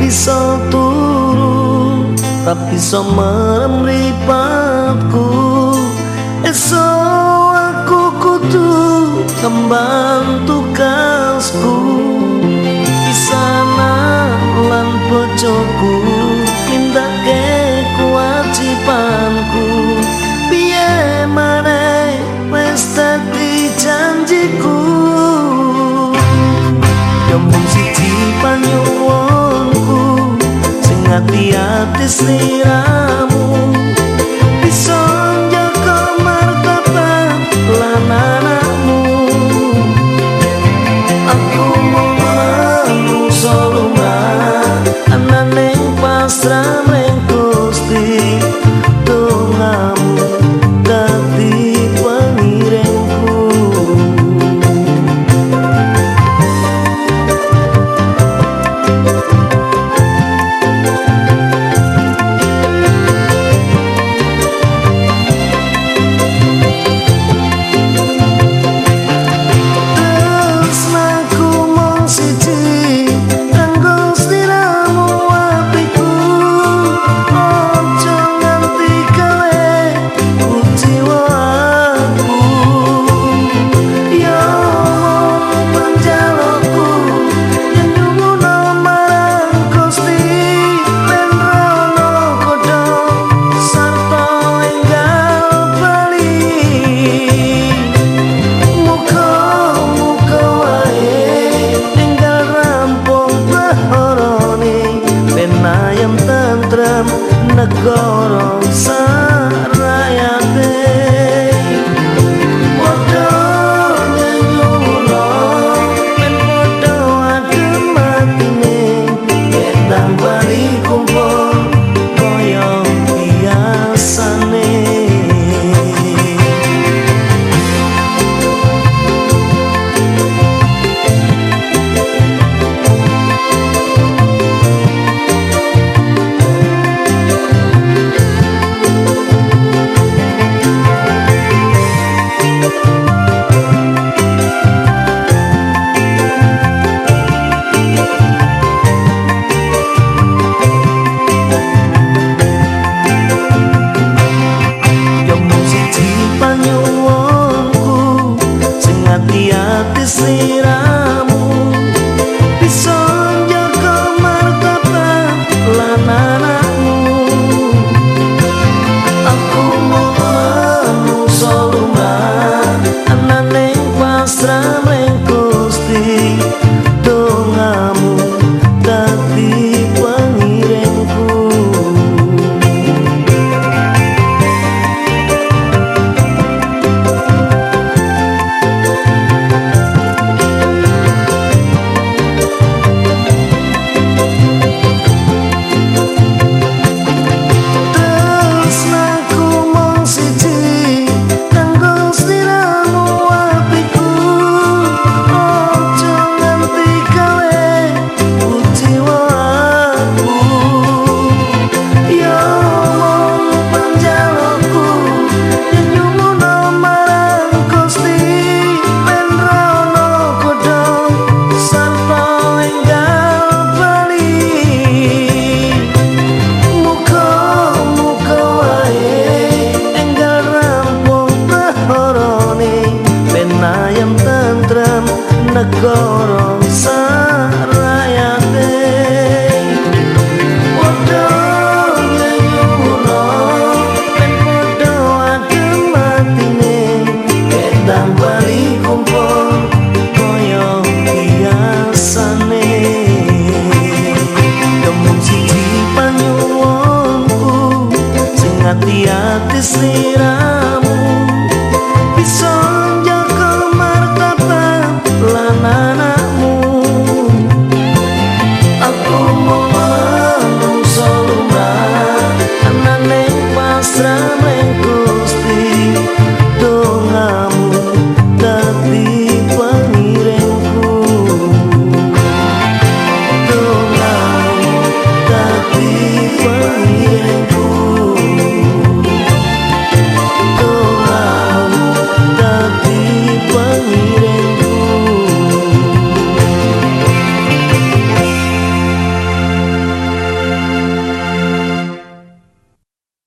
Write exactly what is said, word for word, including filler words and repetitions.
bisa turu, ra bisa merem mripatku. Esok aku kudu kembang tugasku, pisanan lan bojoku, nindakake kewajibanku. Piye maneh wis dadi janjiku, yo mung siji panyuwunku, sing ati-ati sliramu bisa njaga martabat lan anakmu. Aku mau manungsa lumrah, anane pasrah ning Gusti. Dongamu dadi pengiringku. Negara sarayate padha nyuwuna ben padha adem matine, yen tambali kumpul kaya biasane. Hati-hati sliramu bisa njaga martabat lan anakmu. Aku mau manungsa lumrah, anane pasrah ning Gusti. Dongamu dadi pengiringku. Negara sarayate padha nyuwuna ben padha adem matine, yen tambali kumpul kaya biasane. Yo mung siji panyuwunku, sing ati-ati sliramu